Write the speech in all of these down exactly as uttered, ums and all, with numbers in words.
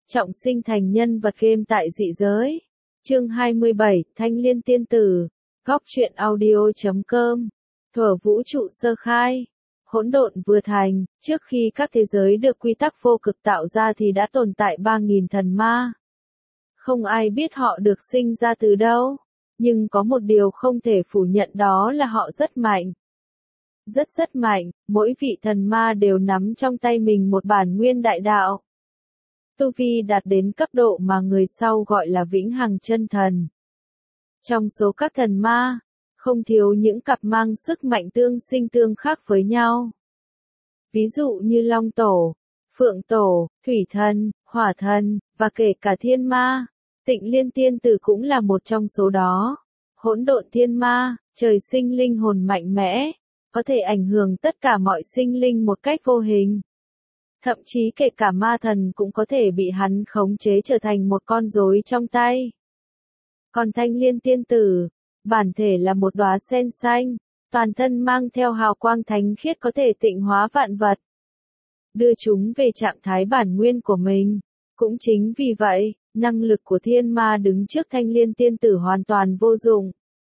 trọng sinh thành nhân vật game tại dị giới. Chương hai mươi bảy, Thanh Liên Tiên Tử. Góc truyện audio chấm com. Thuở vũ trụ sơ khai, hỗn độn vừa thành, trước khi các thế giới được quy tắc vô cực tạo ra thì đã tồn tại ba nghìn thần ma. Không ai biết họ được sinh ra từ đâu, nhưng có một điều không thể phủ nhận, đó là họ rất mạnh. Rất rất mạnh, mỗi vị thần ma đều nắm trong tay mình một bản nguyên đại đạo. Tu vi đạt đến cấp độ mà người sau gọi là vĩnh hằng chân thần. Trong số các thần ma, không thiếu những cặp mang sức mạnh tương sinh tương khắc với nhau. Ví dụ như Long Tổ, Phượng Tổ, Thủy Thần, Hỏa Thần, và kể cả Thiên Ma. Tịnh Liên Tiên Tử cũng là một trong số đó. Hỗn độn thiên ma, trời sinh linh hồn mạnh mẽ, có thể ảnh hưởng tất cả mọi sinh linh một cách vô hình. Thậm chí kể cả ma thần cũng có thể bị hắn khống chế trở thành một con rối trong tay. Còn Thanh Liên Tiên Tử, bản thể là một đóa sen xanh, toàn thân mang theo hào quang thánh khiết có thể tịnh hóa vạn vật, đưa chúng về trạng thái bản nguyên của mình. Cũng chính vì vậy, năng lực của thiên ma đứng trước Thanh Liên Tiên Tử hoàn toàn vô dụng.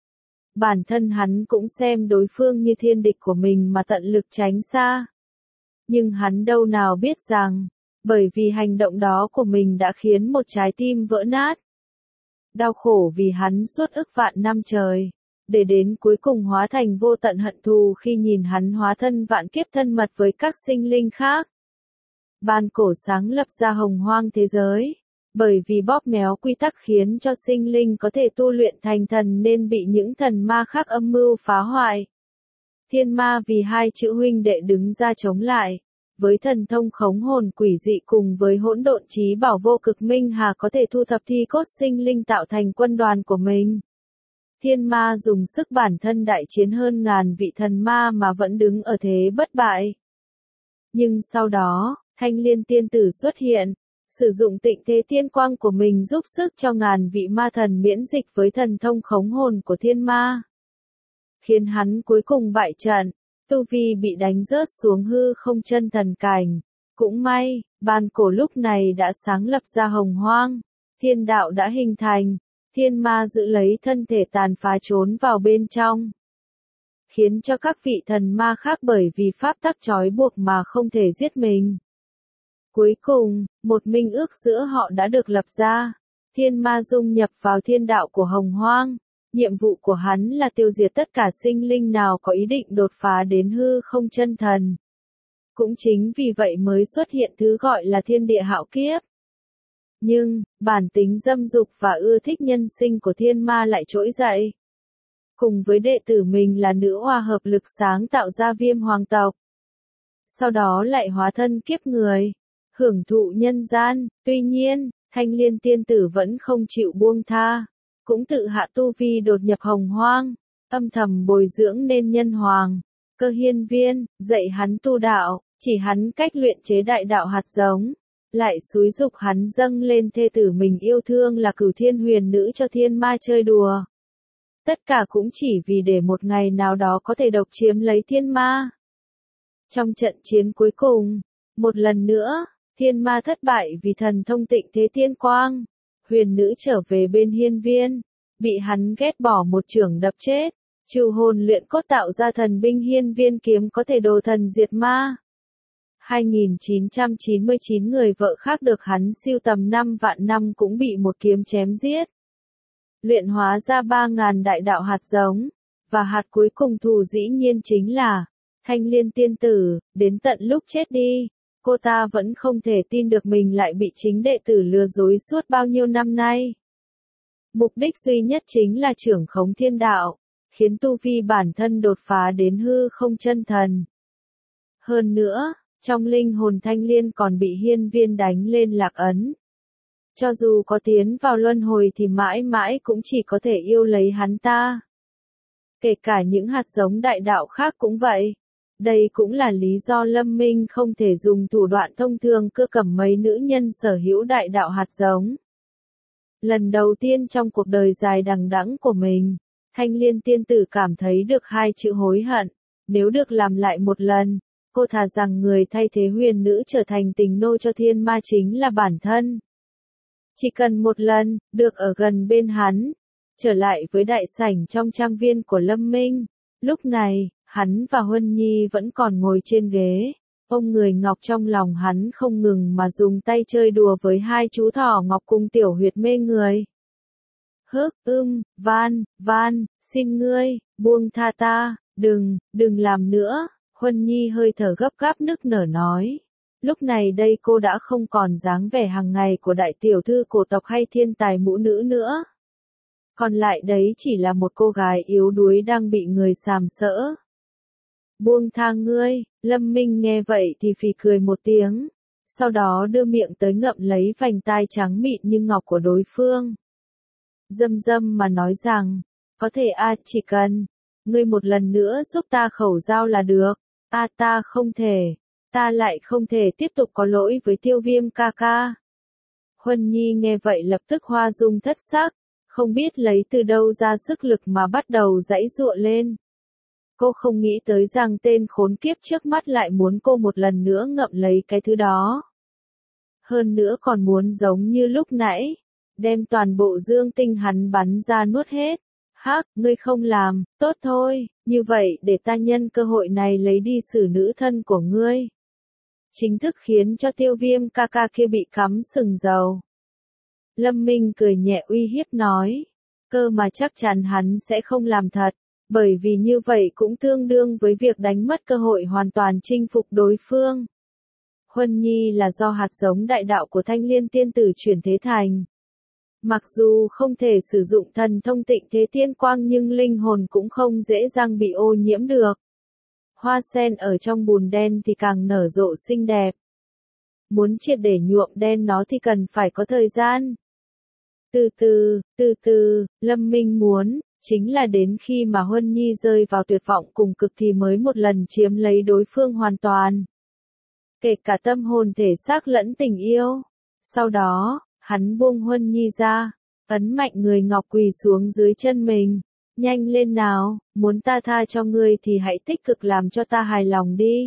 Bản thân hắn cũng xem đối phương như thiên địch của mình mà tận lực tránh xa. Nhưng hắn đâu nào biết rằng, bởi vì hành động đó của mình đã khiến một trái tim vỡ nát. Đau khổ vì hắn suốt ức vạn năm trời, để đến cuối cùng hóa thành vô tận hận thù khi nhìn hắn hóa thân vạn kiếp thân mật với các sinh linh khác. Ban cổ sáng lập ra hồng hoang thế giới, bởi vì bóp méo quy tắc khiến cho sinh linh có thể tu luyện thành thần nên bị những thần ma khác âm mưu phá hoại. Thiên ma vì hai chữ huynh đệ đứng ra chống lại, với thần thông khống hồn quỷ dị cùng với hỗn độn chí bảo vô cực minh hà có thể thu thập thi cốt sinh linh tạo thành quân đoàn của mình. Thiên ma dùng sức bản thân đại chiến hơn ngàn vị thần ma mà vẫn đứng ở thế bất bại. Nhưng sau đó, Thanh Liên Tiên Tử xuất hiện, sử dụng tịnh thế tiên quang của mình giúp sức cho ngàn vị ma thần miễn dịch với thần thông khống hồn của thiên ma, khiến hắn cuối cùng bại trận, tu vi bị đánh rớt xuống hư không chân thần cảnh. Cũng may, ban cổ lúc này đã sáng lập ra hồng hoang, thiên đạo đã hình thành, thiên ma giữ lấy thân thể tàn phá trốn vào bên trong, khiến cho các vị thần ma khác bởi vì pháp tắc trói buộc mà không thể giết mình. Cuối cùng, một minh ước giữa họ đã được lập ra, thiên ma dung nhập vào thiên đạo của hồng hoang. Nhiệm vụ của hắn là tiêu diệt tất cả sinh linh nào có ý định đột phá đến hư không chân thần. Cũng chính vì vậy mới xuất hiện thứ gọi là thiên địa hạo kiếp. Nhưng, bản tính dâm dục và ưa thích nhân sinh của thiên ma lại trỗi dậy. Cùng với đệ tử mình là nữ hoa hợp lực sáng tạo ra viêm hoàng tộc. Sau đó lại hóa thân kiếp người, hưởng thụ nhân gian. Tuy nhiên, Thanh Liên Tiên Tử vẫn không chịu buông tha. Cũng tự hạ tu vi đột nhập hồng hoang, âm thầm bồi dưỡng nên nhân hoàng, Cơ Hiên Viên, dạy hắn tu đạo, chỉ hắn cách luyện chế đại đạo hạt giống, lại xúi dục hắn dâng lên thê tử mình yêu thương là Cửu Thiên Huyền Nữ cho thiên ma chơi đùa. Tất cả cũng chỉ vì để một ngày nào đó có thể độc chiếm lấy thiên ma. Trong trận chiến cuối cùng, một lần nữa, thiên ma thất bại vì thần thông tịnh thế tiên quang. Huyền nữ trở về bên Hiên Viên, bị hắn ghét bỏ một chưởng đập chết, trừ hồn luyện cốt tạo ra thần binh Hiên Viên kiếm có thể đồ thần diệt ma. hai nghìn chín trăm chín mươi chín người vợ khác được hắn sưu tầm năm vạn năm cũng bị một kiếm chém giết. Luyện hóa ra ba ngàn đại đạo hạt giống, và hạt cuối cùng thù dĩ nhiên chính là Thanh Liên Tiên Tử. Đến tận lúc chết đi, cô ta vẫn không thể tin được mình lại bị chính đệ tử lừa dối suốt bao nhiêu năm nay. Mục đích duy nhất chính là trưởng khống thiên đạo, khiến tu vi bản thân đột phá đến hư không chân thần. Hơn nữa, trong linh hồn Thanh Liên còn bị Hiên Viên đánh lên lạc ấn. Cho dù có tiến vào luân hồi thì mãi mãi cũng chỉ có thể yêu lấy hắn ta. Kể cả những hạt giống đại đạo khác cũng vậy. Đây cũng là lý do Lâm Minh không thể dùng thủ đoạn thông thường cưa cầm mấy nữ nhân sở hữu đại đạo hạt giống. Lần đầu tiên trong cuộc đời dài đằng đẵng của mình, Thanh Liên Tiên Tử cảm thấy được hai chữ hối hận. Nếu được làm lại một lần, cô thà rằng người thay thế huyền nữ trở thành tình nô cho thiên ma chính là bản thân. Chỉ cần một lần, được ở gần bên hắn. Trở lại với đại sảnh trong trang viên của Lâm Minh. Lúc này, hắn và Huân Nhi vẫn còn ngồi trên ghế. Ông người ngọc trong lòng hắn không ngừng mà dùng tay chơi đùa với hai chú thỏ ngọc cùng tiểu huyệt mê người. Hức, ưm, van, van, xin ngươi, buông tha ta, đừng, đừng làm nữa. Huân Nhi hơi thở gấp gáp nức nở nói. Lúc này đây cô đã không còn dáng vẻ hàng ngày của đại tiểu thư cổ tộc hay thiên tài mũ nữ nữa. Còn lại đấy chỉ là một cô gái yếu đuối đang bị người sàm sỡ. Buông tha ngươi, Lâm Minh nghe vậy thì phì cười một tiếng. Sau đó đưa miệng tới ngậm lấy vành tai trắng mịn như ngọc của đối phương. Dâm dâm mà nói rằng, có thể a chỉ cần, ngươi một lần nữa giúp ta khẩu giao là được. A ta không thể, ta lại không thể tiếp tục có lỗi với Tiêu Viêm ca ca. Huân Nhi nghe vậy lập tức hoa dung thất sắc, không biết lấy từ đâu ra sức lực mà bắt đầu giãy giụa lên. Cô không nghĩ tới rằng tên khốn kiếp trước mắt lại muốn cô một lần nữa ngậm lấy cái thứ đó. Hơn nữa còn muốn giống như lúc nãy, đem toàn bộ dương tinh hắn bắn ra nuốt hết. Hắc, ngươi không làm, tốt thôi, như vậy để ta nhân cơ hội này lấy đi xử nữ thân của ngươi. Chính thức khiến cho Tiêu Viêm ca ca kia bị cắm sừng dầu. Lâm Minh cười nhẹ uy hiếp nói, cơ mà chắc chắn hắn sẽ không làm thật, bởi vì như vậy cũng tương đương với việc đánh mất cơ hội hoàn toàn chinh phục đối phương. Huân Nhi là do hạt giống đại đạo của Thanh Liên tiên tử chuyển thế thành. Mặc dù không thể sử dụng thần thông tịnh thế tiên quang nhưng linh hồn cũng không dễ dàng bị ô nhiễm được. Hoa sen ở trong bùn đen thì càng nở rộ xinh đẹp. Muốn triệt để nhuộm đen nó thì cần phải có thời gian. Từ từ, từ từ, Lâm Minh muốn, chính là đến khi mà Huân Nhi rơi vào tuyệt vọng cùng cực thì mới một lần chiếm lấy đối phương hoàn toàn. Kể cả tâm hồn thể xác lẫn tình yêu. Sau đó, hắn buông Huân Nhi ra, ấn mạnh người ngọc quỳ xuống dưới chân mình. Nhanh lên nào, muốn ta tha cho ngươi thì hãy tích cực làm cho ta hài lòng đi.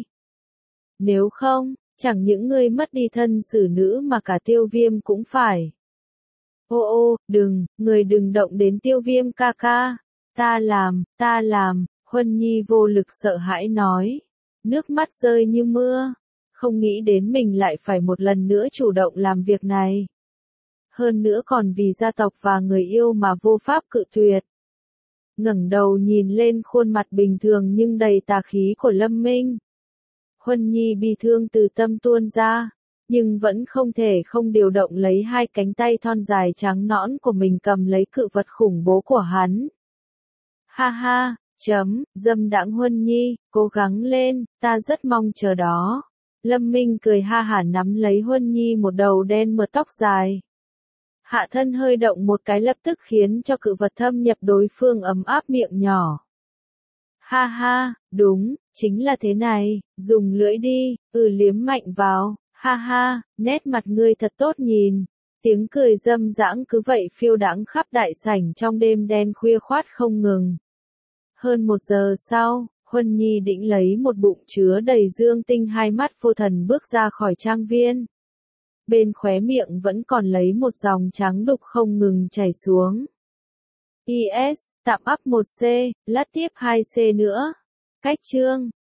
Nếu không, chẳng những ngươi mất đi thân xử nữ mà cả Tiêu Viêm cũng phải. Ô ô, đừng, người đừng động đến Tiêu Viêm ca ca. Ta làm, ta làm, Huân Nhi vô lực sợ hãi nói. Nước mắt rơi như mưa, không nghĩ đến mình lại phải một lần nữa chủ động làm việc này. Hơn nữa còn vì gia tộc và người yêu mà vô pháp cự tuyệt. Ngẩng đầu nhìn lên khuôn mặt bình thường nhưng đầy tà khí của Lâm Minh. Huân Nhi bi thương từ tâm tuôn ra, nhưng vẫn không thể không điều động lấy hai cánh tay thon dài trắng nõn của mình cầm lấy cự vật khủng bố của hắn. Ha ha, chấm, dâm đãng Huân Nhi, cố gắng lên, ta rất mong chờ đó. Lâm Minh cười ha hả nắm lấy Huân Nhi một đầu đen mượt tóc dài. Hạ thân hơi động một cái lập tức khiến cho cự vật thâm nhập đối phương ấm áp miệng nhỏ. Ha ha, đúng, chính là thế này, dùng lưỡi đi, ừ liếm mạnh vào, ha ha, nét mặt ngươi thật tốt nhìn. Tiếng cười dâm dãng cứ vậy phiêu đãng khắp đại sảnh trong đêm đen khuya khoát không ngừng. Hơn một giờ sau, Huân Nhi định lấy một bụng chứa đầy dương tinh hai mắt vô thần bước ra khỏi trang viên. Bên khóe miệng vẫn còn lấy một dòng trắng đục không ngừng chảy xuống. i ét, tạm ắp một C, lát tiếp hai C nữa. Cách chương